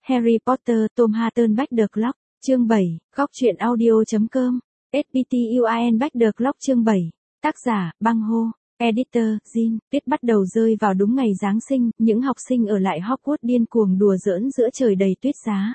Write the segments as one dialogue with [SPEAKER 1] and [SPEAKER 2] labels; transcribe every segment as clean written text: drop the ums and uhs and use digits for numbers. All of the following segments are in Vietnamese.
[SPEAKER 1] Harry Potter, Tom Hatten Back the Clock, chương 7, góc truyện audio.com, SPTUIN Back the Clock chương 7, tác giả, Băng Hô, editor, Jin, tuyết bắt đầu rơi vào đúng ngày Giáng sinh, những học sinh ở lại Hogwarts điên cuồng đùa giỡn giữa trời đầy tuyết giá.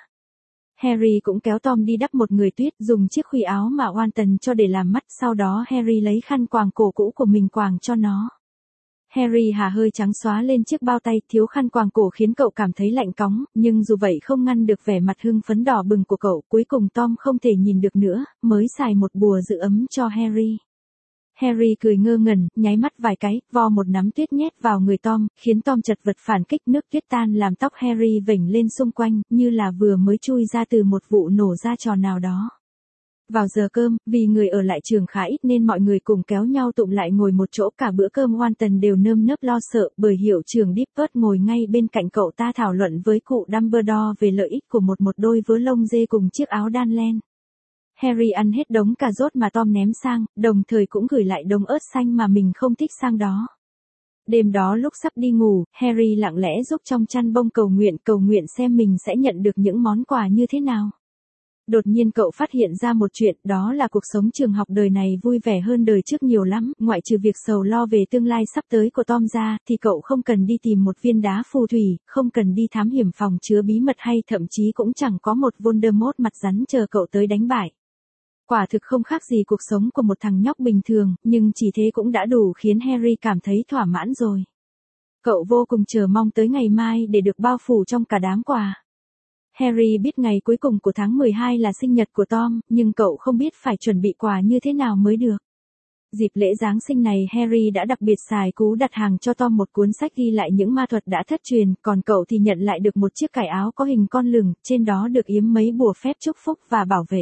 [SPEAKER 1] Harry cũng kéo Tom đi đắp một người tuyết, dùng chiếc khuy áo mà Walton cho để làm mắt, sau đó Harry lấy khăn quàng cổ cũ của mình quàng cho nó. Harry hả hơi trắng xóa lên chiếc bao tay, thiếu khăn quàng cổ khiến cậu cảm thấy lạnh cóng, nhưng dù vậy không ngăn được vẻ mặt hưng phấn đỏ bừng của cậu. Cuối cùng Tom không thể nhìn được nữa, mới xài một bùa giữ ấm cho Harry. Harry cười ngơ ngẩn, nháy mắt vài cái, vo một nắm tuyết nhét vào người Tom, khiến Tom chật vật phản kích. Nước tuyết tan làm tóc Harry vểnh lên xung quanh, như là vừa mới chui ra từ một vụ nổ ra trò nào đó. Vào giờ cơm, vì người ở lại trường khá ít nên mọi người cùng kéo nhau tụm lại ngồi một chỗ. Cả bữa cơm Walton đều nơm nớp lo sợ, bởi hiệu trưởng Dippet ngồi ngay bên cạnh cậu ta thảo luận với cụ Dumbledore về lợi ích của một đôi vớ lông dê cùng chiếc áo đan len. Harry ăn hết đống cà rốt mà Tom ném sang, đồng thời cũng gửi lại đống ớt xanh mà mình không thích sang đó. Đêm đó lúc sắp đi ngủ, Harry lặng lẽ giúp trong chăn bông cầu nguyện xem mình sẽ nhận được những món quà như thế nào. Đột nhiên cậu phát hiện ra một chuyện, đó là cuộc sống trường học đời này vui vẻ hơn đời trước nhiều lắm, ngoại trừ việc sầu lo về tương lai sắp tới của Tom ra, thì cậu không cần đi tìm một viên đá phù thủy, không cần đi thám hiểm phòng chứa bí mật hay thậm chí cũng chẳng có một Voldemort mặt rắn chờ cậu tới đánh bại. Quả thực không khác gì cuộc sống của một thằng nhóc bình thường, nhưng chỉ thế cũng đã đủ khiến Harry cảm thấy thỏa mãn rồi. Cậu vô cùng chờ mong tới ngày mai để được bao phủ trong cả đám quà. Harry biết ngày cuối cùng của tháng 12 là sinh nhật của Tom, nhưng cậu không biết phải chuẩn bị quà như thế nào mới được. Dịp lễ Giáng sinh này Harry đã đặc biệt xài cú đặt hàng cho Tom một cuốn sách ghi lại những ma thuật đã thất truyền, còn cậu thì nhận lại được một chiếc cài áo có hình con lửng, trên đó được yếm mấy bùa phép chúc phúc và bảo vệ.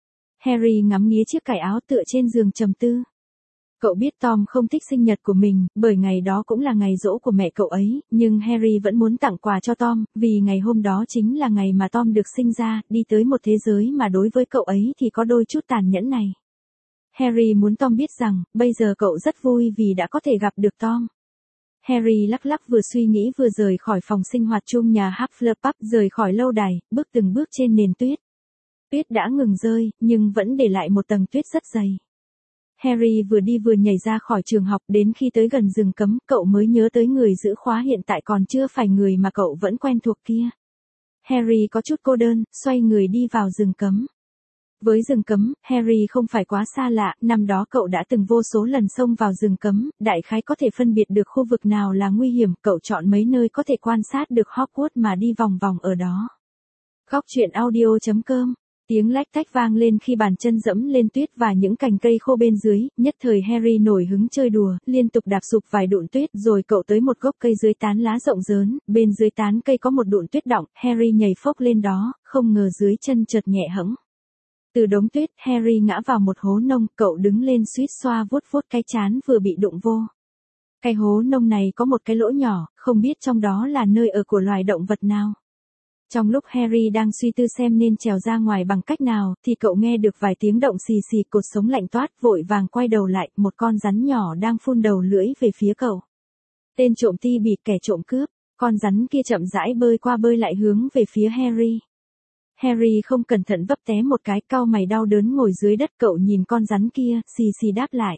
[SPEAKER 1] Harry ngắm nghía chiếc cài áo tựa trên giường trầm tư. Cậu biết Tom không thích sinh nhật của mình, bởi ngày đó cũng là ngày giỗ của mẹ cậu ấy, nhưng Harry vẫn muốn tặng quà cho Tom, vì ngày hôm đó chính là ngày mà Tom được sinh ra, đi tới một thế giới mà đối với cậu ấy thì có đôi chút tàn nhẫn này. Harry muốn Tom biết rằng, bây giờ cậu rất vui vì đã có thể gặp được Tom. Harry lắc lắc vừa suy nghĩ vừa rời khỏi phòng sinh hoạt chung nhà Hufflepuff, rời khỏi lâu đài, bước từng bước trên nền tuyết. Tuyết đã ngừng rơi, nhưng vẫn để lại một tầng tuyết rất dày. Harry vừa đi vừa nhảy ra khỏi trường học, đến khi tới gần rừng cấm, cậu mới nhớ tới người giữ khóa hiện tại còn chưa phải người mà cậu vẫn quen thuộc kia. Harry có chút cô đơn, xoay người đi vào rừng cấm. Với rừng cấm, Harry không phải quá xa lạ, năm đó cậu đã từng vô số lần xông vào rừng cấm, đại khái có thể phân biệt được khu vực nào là nguy hiểm, cậu chọn mấy nơi có thể quan sát được Hogwarts mà đi vòng vòng ở đó. Góc truyện audio.com. Tiếng lách tách vang lên khi bàn chân dẫm lên tuyết và những cành cây khô bên dưới, nhất thời Harry nổi hứng chơi đùa, liên tục đạp sụp vài đụn tuyết rồi cậu tới một gốc cây dưới tán lá rộng rớn, bên dưới tán cây có một đụn tuyết đọng, Harry nhảy phốc lên đó, không ngờ dưới chân chợt nhẹ hẫng. Từ đống tuyết, Harry ngã vào một hố nông, cậu đứng lên suýt xoa vuốt vuốt cái trán vừa bị đụng vô. Cái hố nông này có một cái lỗ nhỏ, không biết trong đó là nơi ở của loài động vật nào. Trong lúc Harry đang suy tư xem nên trèo ra ngoài bằng cách nào, thì cậu nghe được vài tiếng động xì xì, cột sống lạnh toát, vội vàng quay đầu lại, một con rắn nhỏ đang phun đầu lưỡi về phía cậu. Tên trộm ti bịt, kẻ trộm cướp, con rắn kia chậm rãi bơi qua bơi lại hướng về phía Harry. Harry không cẩn thận vấp té một cái, cau mày đau đớn ngồi dưới đất, cậu nhìn con rắn kia, xì xì đáp lại.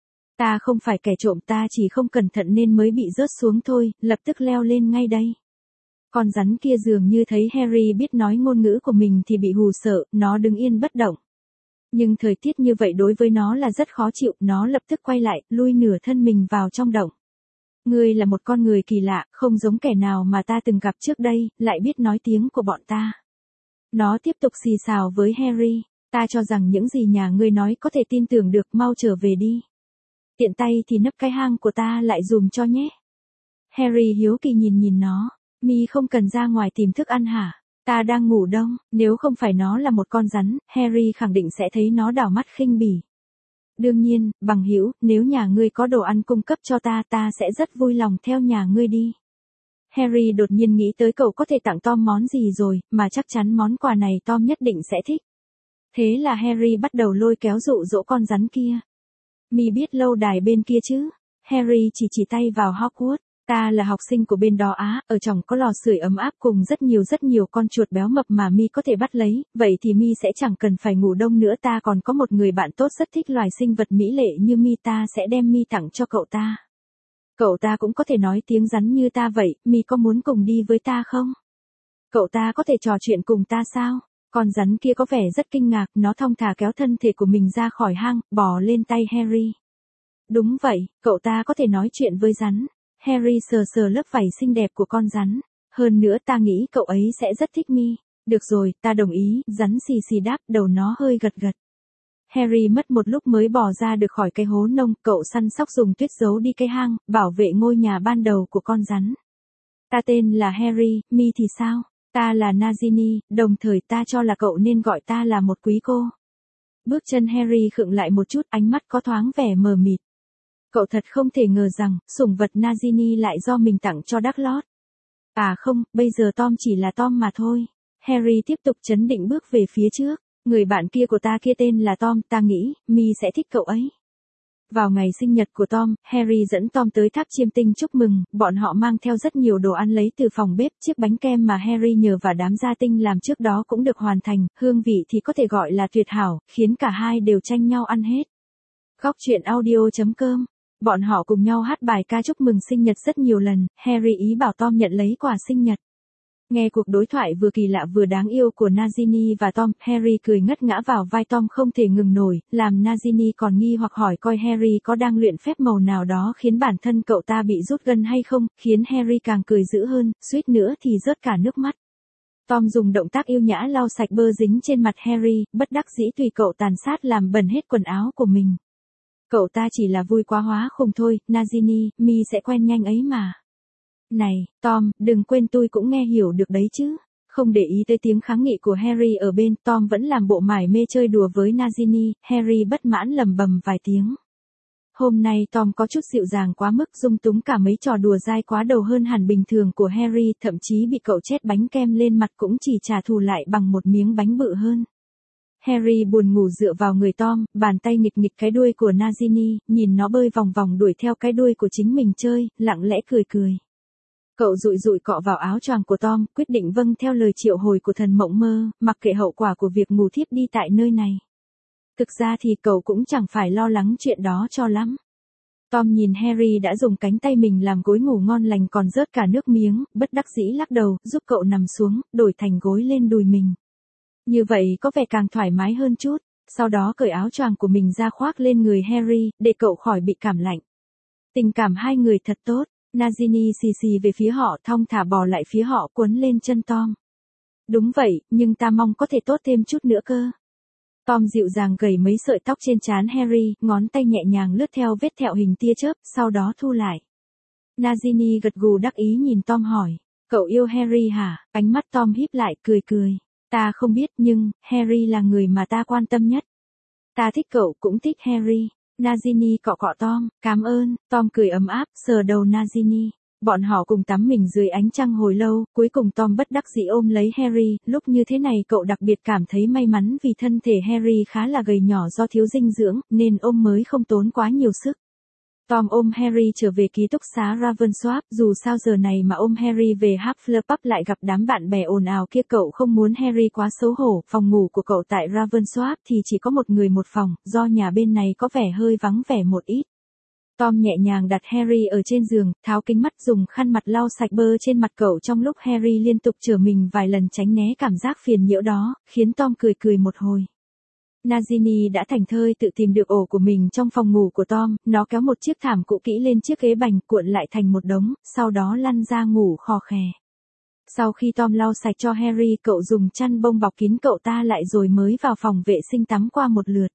[SPEAKER 1] Ta không phải kẻ trộm, ta chỉ không cẩn thận nên mới bị rớt xuống thôi, lập tức leo lên ngay đây. Con rắn kia dường như thấy Harry biết nói ngôn ngữ của mình thì bị hù sợ, nó đứng yên bất động. Nhưng thời tiết như vậy đối với nó là rất khó chịu, nó lập tức quay lại, lui nửa thân mình vào trong động. Ngươi là một con người kỳ lạ, không giống kẻ nào mà ta từng gặp trước đây, lại biết nói tiếng của bọn ta. Nó tiếp tục xì xào với Harry, ta cho rằng những gì nhà ngươi nói có thể tin tưởng được, mau trở về đi. Tiện tay thì nấp cái hang của ta lại dùm cho nhé. Harry hiếu kỳ nhìn nó. Mi không cần ra ngoài tìm thức ăn hả? Ta đang ngủ đông, nếu không phải nó là một con rắn, Harry khẳng định sẽ thấy nó đảo mắt khinh bỉ. Đương nhiên, bằng hữu, nếu nhà ngươi có đồ ăn cung cấp cho ta, ta sẽ rất vui lòng theo nhà ngươi đi. Harry đột nhiên nghĩ tới cậu có thể tặng Tom món gì rồi, mà chắc chắn món quà này Tom nhất định sẽ thích. Thế là Harry bắt đầu lôi kéo dụ dỗ con rắn kia. Mi biết lâu đài bên kia chứ? Harry chỉ tay vào Hogwarts. Ta là học sinh của bên đó á, ở trong có lò sưởi ấm áp cùng rất nhiều con chuột béo mập mà mi có thể bắt lấy, vậy thì mi sẽ chẳng cần phải ngủ đông nữa. Ta còn có một người bạn tốt rất thích loài sinh vật mỹ lệ như mi, ta sẽ đem mi tặng cho cậu ta. Cậu ta cũng có thể nói tiếng rắn như ta vậy, mi có muốn cùng đi với ta không? Cậu ta có thể trò chuyện cùng ta sao? Con rắn kia có vẻ rất kinh ngạc, nó thong thả kéo thân thể của mình ra khỏi hang, bò lên tay Harry. Đúng vậy, cậu ta có thể nói chuyện với rắn. Harry sờ sờ lớp vảy xinh đẹp của con rắn. Hơn nữa ta nghĩ cậu ấy sẽ rất thích mi. Được rồi, ta đồng ý, rắn xì xì đáp, đầu nó hơi gật gật. Harry mất một lúc mới bò ra được khỏi cái hố nông, cậu săn sóc dùng tuyết giấu đi cái hang, bảo vệ ngôi nhà ban đầu của con rắn. Ta tên là Harry, mi thì sao? Ta là Nagini, đồng thời ta cho là cậu nên gọi ta là một quý cô. Bước chân Harry khựng lại một chút, ánh mắt có thoáng vẻ mờ mịt. Cậu thật không thể ngờ rằng, sủng vật Nagini lại do mình tặng cho Dumbledore. À không, bây giờ Tom chỉ là Tom mà thôi. Harry tiếp tục trấn định bước về phía trước. Người bạn kia của ta kia tên là Tom, ta nghĩ, mi sẽ thích cậu ấy. Vào ngày sinh nhật của Tom, Harry dẫn Tom tới tháp chiêm tinh chúc mừng, bọn họ mang theo rất nhiều đồ ăn lấy từ phòng bếp, chiếc bánh kem mà Harry nhờ và đám gia tinh làm trước đó cũng được hoàn thành, hương vị thì có thể gọi là tuyệt hảo, khiến cả hai đều tranh nhau ăn hết. Góc truyện audio.com. Bọn họ cùng nhau hát bài ca chúc mừng sinh nhật rất nhiều lần, Harry ý bảo Tom nhận lấy quà sinh nhật. Nghe cuộc đối thoại vừa kỳ lạ vừa đáng yêu của Nagini và Tom, Harry cười ngất ngã vào vai Tom không thể ngừng nổi, làm Nagini còn nghi hoặc hỏi coi Harry có đang luyện phép màu nào đó khiến bản thân cậu ta bị rút gân hay không, khiến Harry càng cười dữ hơn, suýt nữa thì rớt cả nước mắt. Tom dùng động tác yêu nhã lau sạch bơ dính trên mặt Harry, bất đắc dĩ tùy cậu tàn sát làm bẩn hết quần áo của mình. Cậu ta chỉ là vui quá hóa khùng thôi, Nagini, mi sẽ quen nhanh ấy mà. Này, Tom, đừng quên tôi cũng nghe hiểu được đấy chứ. Không để ý tới tiếng kháng nghị của Harry ở bên, Tom vẫn làm bộ mải mê chơi đùa với Nagini, Harry bất mãn lầm bầm vài tiếng. Hôm nay Tom có chút dịu dàng quá mức, dung túng cả mấy trò đùa dai quá đầu hơn hẳn bình thường của Harry, thậm chí bị cậu chét bánh kem lên mặt cũng chỉ trả thù lại bằng một miếng bánh bự hơn. Harry buồn ngủ dựa vào người Tom, bàn tay nghịch nghịch cái đuôi của Nagini, nhìn nó bơi vòng vòng đuổi theo cái đuôi của chính mình chơi, lặng lẽ cười cười. Cậu dụi dụi cọ vào áo choàng của Tom, quyết định vâng theo lời triệu hồi của thần mộng mơ, mặc kệ hậu quả của việc ngủ thiếp đi tại nơi này. Thực ra thì cậu cũng chẳng phải lo lắng chuyện đó cho lắm. Tom nhìn Harry đã dùng cánh tay mình làm gối ngủ ngon lành còn rớt cả nước miếng, bất đắc dĩ lắc đầu, giúp cậu nằm xuống, đổi thành gối lên đùi mình. Như vậy có vẻ càng thoải mái hơn chút, sau đó cởi áo choàng của mình ra khoác lên người Harry, để cậu khỏi bị cảm lạnh. Tình cảm hai người thật tốt. Nagini xì xì về phía họ, thong thả bò lại phía họ, quấn lên chân Tom. Đúng vậy, nhưng ta mong có thể tốt thêm chút nữa cơ. Tom dịu dàng gẩy mấy sợi tóc trên trán Harry, ngón tay nhẹ nhàng lướt theo vết thẹo hình tia chớp, sau đó thu lại. Nagini gật gù đắc ý nhìn Tom hỏi, cậu yêu Harry hả? Ánh mắt Tom híp lại, cười cười. Ta không biết nhưng, Harry là người mà ta quan tâm nhất. Ta thích cậu cũng thích Harry. Nagini cọ cọ Tom, cảm ơn, Tom cười ấm áp, sờ đầu Nagini. Bọn họ cùng tắm mình dưới ánh trăng hồi lâu, cuối cùng Tom bất đắc dĩ ôm lấy Harry, lúc như thế này cậu đặc biệt cảm thấy may mắn vì thân thể Harry khá là gầy nhỏ do thiếu dinh dưỡng, nên ôm mới không tốn quá nhiều sức. Tom ôm Harry trở về ký túc xá Ravensworth, dù sao giờ này mà ôm Harry về Hufflepuff lại gặp đám bạn bè ồn ào kia, cậu không muốn Harry quá xấu hổ. Phòng ngủ của cậu tại Ravensworth thì chỉ có một người một phòng, do nhà bên này có vẻ hơi vắng vẻ một ít. Tom nhẹ nhàng đặt Harry ở trên giường, tháo kính mắt dùng khăn mặt lau sạch bơ trên mặt cậu trong lúc Harry liên tục chở mình vài lần tránh né cảm giác phiền nhiễu đó, khiến Tom cười cười một hồi. Nagini đã thành thơi tự tìm được ổ của mình trong phòng ngủ của Tom, nó kéo một chiếc thảm cũ kỹ lên chiếc ghế bành, cuộn lại thành một đống, sau đó lăn ra ngủ khò khè. Sau khi Tom lau sạch cho Harry, cậu dùng chăn bông bọc kín cậu ta lại rồi mới vào phòng vệ sinh tắm qua một lượt.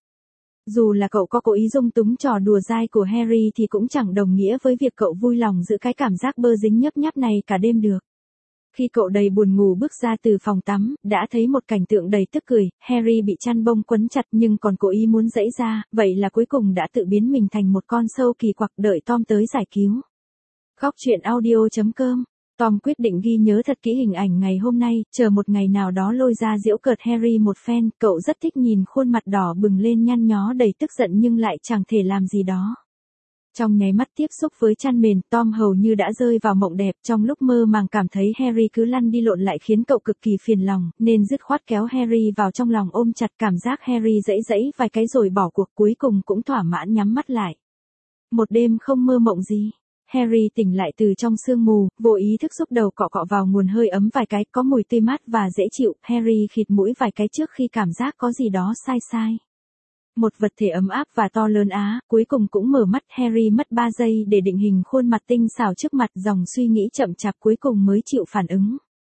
[SPEAKER 1] Dù là cậu có cố ý dung túng trò đùa dai của Harry thì cũng chẳng đồng nghĩa với việc cậu vui lòng giữ cái cảm giác bơ dính nhấp nháp này cả đêm được. Khi cậu đầy buồn ngủ bước ra từ phòng tắm, đã thấy một cảnh tượng đầy tức cười, Harry bị chăn bông quấn chặt nhưng còn cố ý muốn giãy ra, vậy là cuối cùng đã tự biến mình thành một con sâu kỳ quặc đợi Tom tới giải cứu. Góc truyện audio.com. Tom quyết định ghi nhớ thật kỹ hình ảnh ngày hôm nay, chờ một ngày nào đó lôi ra giễu cợt Harry một phen, cậu rất thích nhìn khuôn mặt đỏ bừng lên nhăn nhó đầy tức giận nhưng lại chẳng thể làm gì đó. Trong nháy mắt tiếp xúc với chăn mền, Tom hầu như đã rơi vào mộng đẹp, trong lúc mơ màng cảm thấy Harry cứ lăn đi lộn lại khiến cậu cực kỳ phiền lòng, nên dứt khoát kéo Harry vào trong lòng ôm chặt, cảm giác Harry giãy giãy vài cái rồi bỏ cuộc, cuối cùng cũng thỏa mãn nhắm mắt lại. Một đêm không mơ mộng gì. Harry tỉnh lại từ trong sương mù, vô ý thức xúc đầu cọ cọ vào nguồn hơi ấm vài cái, có mùi tươi mát và dễ chịu, Harry khịt mũi vài cái trước khi cảm giác có gì đó sai sai. Một vật thể ấm áp và to lớn á, cuối cùng cũng mở mắt, Harry mất 3 giây để định hình khuôn mặt tinh xảo trước mặt, dòng suy nghĩ chậm chạp cuối cùng mới chịu phản ứng.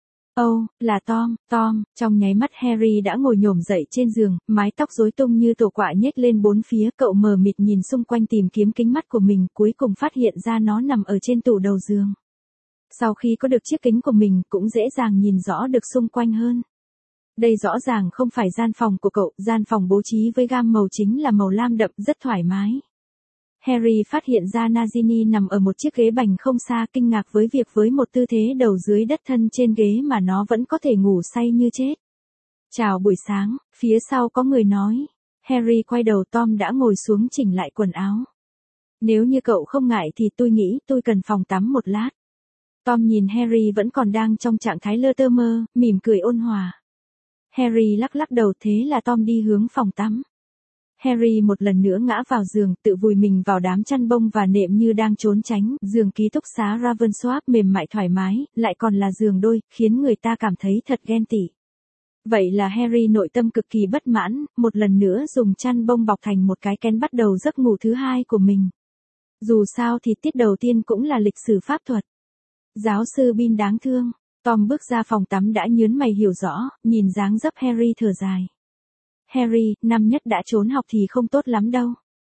[SPEAKER 1] Là Tom, trong nháy mắt Harry đã ngồi nhổm dậy trên giường, mái tóc rối tung như tổ quạ nhếch lên bốn phía, cậu mờ mịt nhìn xung quanh tìm kiếm kính mắt của mình, cuối cùng phát hiện ra nó nằm ở trên tủ đầu giường. Sau khi có được chiếc kính của mình, cũng dễ dàng nhìn rõ được xung quanh hơn. Đây rõ ràng không phải gian phòng của cậu, gian phòng bố trí với gam màu chính là màu lam đậm, rất thoải mái. Harry phát hiện ra Nagini nằm ở một chiếc ghế bành không xa, kinh ngạc với việc với một tư thế đầu dưới đất thân trên ghế mà nó vẫn có thể ngủ say như chết. Chào buổi sáng, phía sau có người nói. Harry quay đầu, Tom đã ngồi xuống chỉnh lại quần áo. Nếu như cậu không ngại thì tôi nghĩ tôi cần phòng tắm một lát. Tom nhìn Harry vẫn còn đang trong trạng thái lơ tơ mơ, mỉm cười ôn hòa. Harry lắc lắc đầu, thế là Tom đi hướng phòng tắm. Harry một lần nữa ngã vào giường, tự vùi mình vào đám chăn bông và nệm như đang trốn tránh, giường ký túc xá Ravensworth mềm mại thoải mái, lại còn là giường đôi, khiến người ta cảm thấy thật ghen tị. Vậy là Harry nội tâm cực kỳ bất mãn, một lần nữa dùng chăn bông bọc thành một cái kén bắt đầu giấc ngủ thứ hai của mình. Dù sao thì tiết đầu tiên cũng là lịch sử pháp thuật. Giáo sư Bin đáng thương. Tom bước ra phòng tắm đã nhớn mày hiểu rõ, nhìn dáng dấp Harry thở dài. Harry, năm nhất đã trốn học thì không tốt lắm đâu.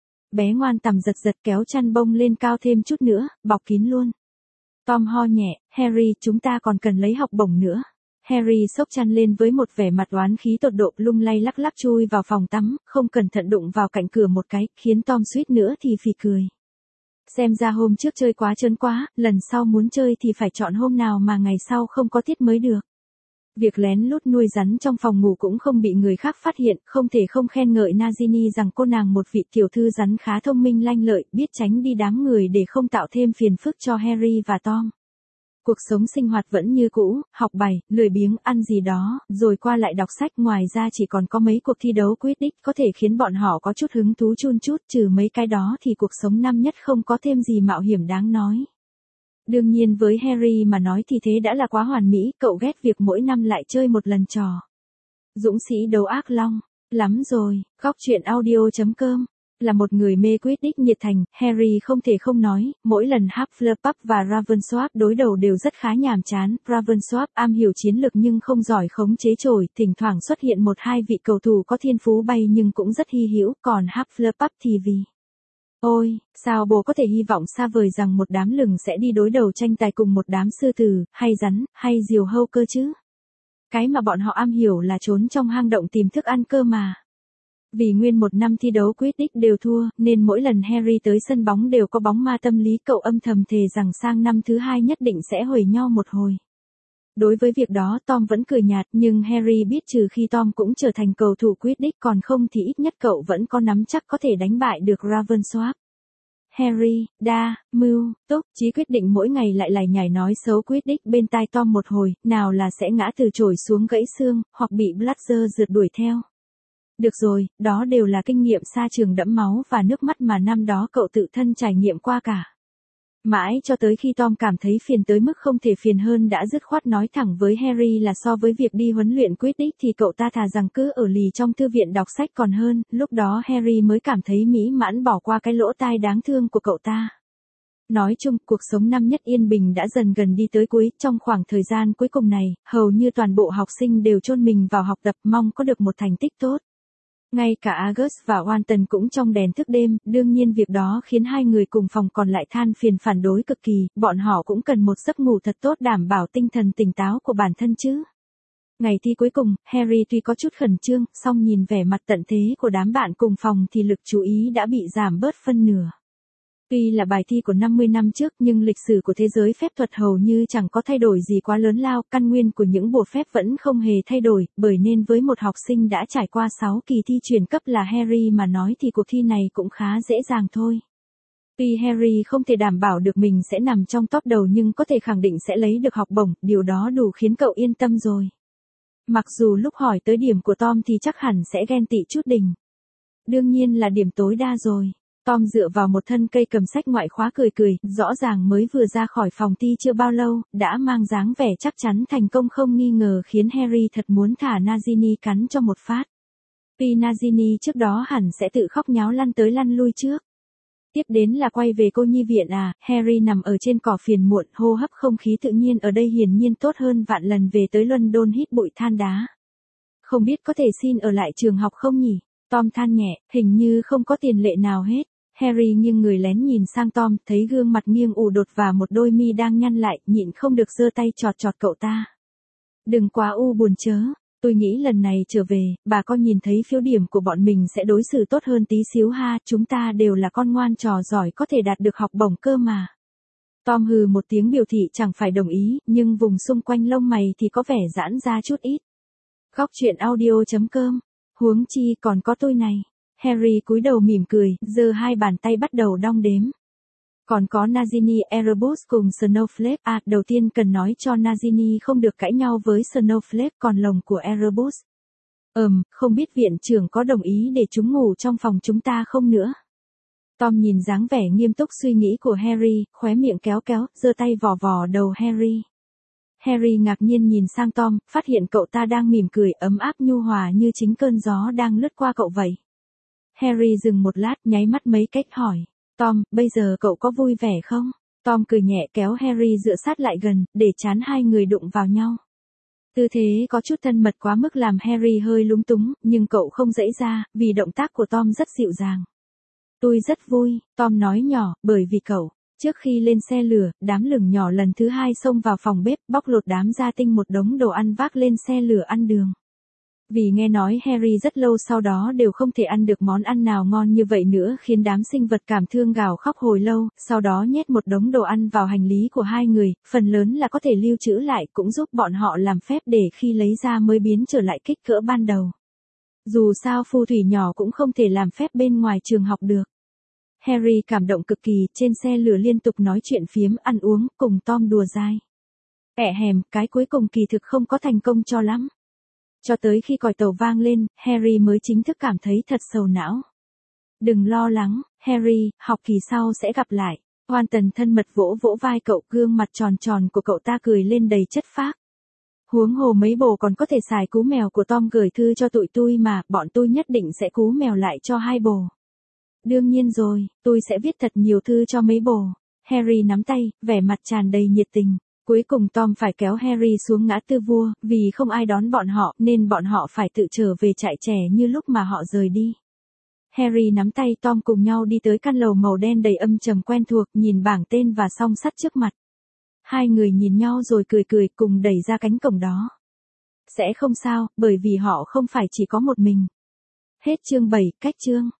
[SPEAKER 1] Bé ngoan tằm giật giật kéo chăn bông lên cao thêm chút nữa, bọc kín luôn. Tom ho nhẹ, Harry, chúng ta còn cần lấy học bổng nữa. Harry xốc chăn lên với một vẻ mặt oán khí tột độ, lung lay lắc lắc chui vào phòng tắm, không cẩn thận đụng vào cạnh cửa một cái, khiến Tom suýt nữa thì phì cười. Xem ra hôm trước chơi quá trơn quá, lần sau muốn chơi thì phải chọn hôm nào mà ngày sau không có tiết mới được. Việc lén lút nuôi rắn trong phòng ngủ cũng không bị người khác phát hiện, không thể không khen ngợi Nagini rằng cô nàng một vị tiểu thư rắn khá thông minh lanh lợi, biết tránh đi đám người để không tạo thêm phiền phức cho Harry và Tom. Cuộc sống sinh hoạt vẫn như cũ, học bài, lười biếng, ăn gì đó, rồi qua lại đọc sách, ngoài ra chỉ còn có mấy cuộc thi đấu Quidditch có thể khiến bọn họ có chút hứng thú chun chút, trừ mấy cái đó thì cuộc sống năm nhất không có thêm gì mạo hiểm đáng nói. Đương nhiên với Harry mà nói thì thế đã là quá hoàn mỹ, cậu ghét việc mỗi năm lại chơi một lần trò dũng sĩ đấu ác long. Lắm rồi, góc truyện audio.com. Là một người mê Quidditch nhiệt thành, Harry không thể không nói, mỗi lần Hufflepuff và Ravensworth đối đầu đều rất khá nhàm chán, Ravensworth am hiểu chiến lược nhưng không giỏi khống chế chổi, thỉnh thoảng xuất hiện một hai vị cầu thủ có thiên phú bay nhưng cũng rất hy hữu, còn Hufflepuff thì vì... Ôi, sao bố có thể hy vọng xa vời rằng một đám lừng sẽ đi đối đầu tranh tài cùng một đám sư tử, hay rắn, hay diều hâu cơ chứ? Cái mà bọn họ am hiểu là trốn trong hang động tìm thức ăn cơ mà. Vì nguyên một năm thi đấu Quidditch đều thua, nên mỗi lần Harry tới sân bóng đều có bóng ma tâm lý, cậu âm thầm thề rằng sang năm thứ hai nhất định sẽ huề nhau một hồi. Đối với việc đó Tom vẫn cười nhạt, nhưng Harry biết trừ khi Tom cũng trở thành cầu thủ Quidditch, còn không thì ít nhất cậu vẫn có nắm chắc có thể đánh bại được Ravensworth. Harry, mưu, túc, chí quyết định mỗi ngày lại lải nhải nói xấu Quidditch bên tai Tom một hồi, nào là sẽ ngã từ chổi xuống gãy xương, hoặc bị Bludger rượt đuổi theo. Được rồi, đó đều là kinh nghiệm xa trường đẫm máu và nước mắt mà năm đó cậu tự thân trải nghiệm qua cả. Mãi cho tới khi Tom cảm thấy phiền tới mức không thể phiền hơn đã dứt khoát nói thẳng với Harry là so với việc đi huấn luyện Quidditch thì cậu ta thà rằng cứ ở lì trong thư viện đọc sách còn hơn, lúc đó Harry mới cảm thấy mỹ mãn bỏ qua cái lỗ tai đáng thương của cậu ta. Nói chung, cuộc sống năm nhất yên bình đã dần gần đi tới cuối, trong khoảng thời gian cuối cùng này, hầu như toàn bộ học sinh đều chôn mình vào học tập mong có được một thành tích tốt. Ngay cả August và Walton cũng trong đèn thức đêm, đương nhiên việc đó khiến hai người cùng phòng còn lại than phiền phản đối cực kỳ, bọn họ cũng cần một giấc ngủ thật tốt đảm bảo tinh thần tỉnh táo của bản thân chứ. Ngày thi cuối cùng, Harry tuy có chút khẩn trương, song nhìn vẻ mặt tận thế của đám bạn cùng phòng thì lực chú ý đã bị giảm bớt phân nửa. Tuy là bài thi của 50 năm trước nhưng lịch sử của thế giới phép thuật hầu như chẳng có thay đổi gì quá lớn lao, căn nguyên của những bùa phép vẫn không hề thay đổi, bởi nên với một học sinh đã trải qua 6 kỳ thi chuyển cấp là Harry mà nói thì cuộc thi này cũng khá dễ dàng thôi. Tuy Harry không thể đảm bảo được mình sẽ nằm trong top đầu nhưng có thể khẳng định sẽ lấy được học bổng, điều đó đủ khiến cậu yên tâm rồi. Mặc dù lúc hỏi tới điểm của Tom thì chắc hẳn sẽ ghen tị chút đỉnh. Đương nhiên là điểm tối đa rồi. Tom dựa vào một thân cây cầm sách ngoại khóa cười cười, rõ ràng mới vừa ra khỏi phòng thi chưa bao lâu, đã mang dáng vẻ chắc chắn thành công không nghi ngờ khiến Harry thật muốn thả Nagini cắn cho một phát. Vì Nagini trước đó hẳn sẽ tự khóc nháo lăn tới lăn lui trước. Tiếp đến là quay về cô nhi viện à, Harry nằm ở trên cỏ phiền muộn, hô hấp không khí tự nhiên ở đây hiển nhiên tốt hơn vạn lần về tới London hít bụi than đá. Không biết có thể xin ở lại trường học không nhỉ? Tom than nhẹ, hình như không có tiền lệ nào hết. Harry nghiêng người lén nhìn sang Tom, thấy gương mặt nghiêng ù đột và một đôi mi đang nhăn lại, nhịn không được giơ tay chọt chọt cậu ta. Đừng quá u buồn chớ. Tôi nghĩ lần này trở về, bà con nhìn thấy phiếu điểm của bọn mình sẽ đối xử tốt hơn tí xíu ha, chúng ta đều là con ngoan trò giỏi có thể đạt được học bổng cơ mà. Tom hừ một tiếng biểu thị chẳng phải đồng ý, nhưng vùng xung quanh lông mày thì có vẻ giãn ra chút ít. Góc truyện audio.com. Huống chi còn có tôi này. Harry cúi đầu mỉm cười, giơ hai bàn tay bắt đầu đong đếm. Còn có Nagini, Erebus cùng Snowflake. À, đầu tiên cần nói cho Nagini không được cãi nhau với Snowflake, còn lồng của Erebus. Không biết viện trưởng có đồng ý để chúng ngủ trong phòng chúng ta không nữa. Tom nhìn dáng vẻ nghiêm túc suy nghĩ của Harry, khóe miệng kéo kéo, giơ tay vò vò đầu Harry. Harry ngạc nhiên nhìn sang Tom, phát hiện cậu ta đang mỉm cười ấm áp nhu hòa như chính cơn gió đang lướt qua cậu vậy. Harry dừng một lát, nháy mắt mấy cách hỏi. Tom, bây giờ cậu có vui vẻ không? Tom cười nhẹ kéo Harry dựa sát lại gần, để trán hai người đụng vào nhau. Tư thế có chút thân mật quá mức làm Harry hơi lúng túng, nhưng cậu không dãy ra, vì động tác của Tom rất dịu dàng. Tôi rất vui, Tom nói nhỏ, bởi vì cậu. Trước khi lên xe lửa, đám lửng nhỏ lần thứ hai xông vào phòng bếp, bóc lột đám gia tinh một đống đồ ăn vác lên xe lửa ăn đường. Vì nghe nói Harry rất lâu sau đó đều không thể ăn được món ăn nào ngon như vậy nữa khiến đám sinh vật cảm thương gào khóc hồi lâu, sau đó nhét một đống đồ ăn vào hành lý của hai người, phần lớn là có thể lưu trữ lại cũng giúp bọn họ làm phép để khi lấy ra mới biến trở lại kích cỡ ban đầu. Dù sao phù thủy nhỏ cũng không thể làm phép bên ngoài trường học được. Harry cảm động cực kỳ, trên xe lửa liên tục nói chuyện phiếm ăn uống, cùng Tom đùa dai. Cái cuối cùng kỳ thực không có thành công cho lắm. Cho tới khi còi tàu vang lên, Harry mới chính thức cảm thấy thật sầu não. Đừng lo lắng, Harry, học kỳ sau sẽ gặp lại. Hoàn thân mật vỗ vỗ vai cậu, gương mặt tròn tròn của cậu ta cười lên đầy chất phác. Huống hồ mấy bồ còn có thể xài cú mèo của Tom gửi thư cho tụi tôi mà, bọn tôi nhất định sẽ cú mèo lại cho hai bồ. Đương nhiên rồi, tôi sẽ viết thật nhiều thư cho mấy bồ. Harry nắm tay, vẻ mặt tràn đầy nhiệt tình. Cuối cùng Tom phải kéo Harry xuống ngã tư vua, vì không ai đón bọn họ nên bọn họ phải tự trở về trại trẻ như lúc mà họ rời đi. Harry nắm tay Tom cùng nhau đi tới căn lầu màu đen đầy âm trầm quen thuộc, nhìn bảng tên và song sắt trước mặt. Hai người nhìn nhau rồi cười cười cùng đẩy ra cánh cổng đó. Sẽ không sao, bởi vì họ không phải chỉ có một mình. Hết chương 7, cách chương.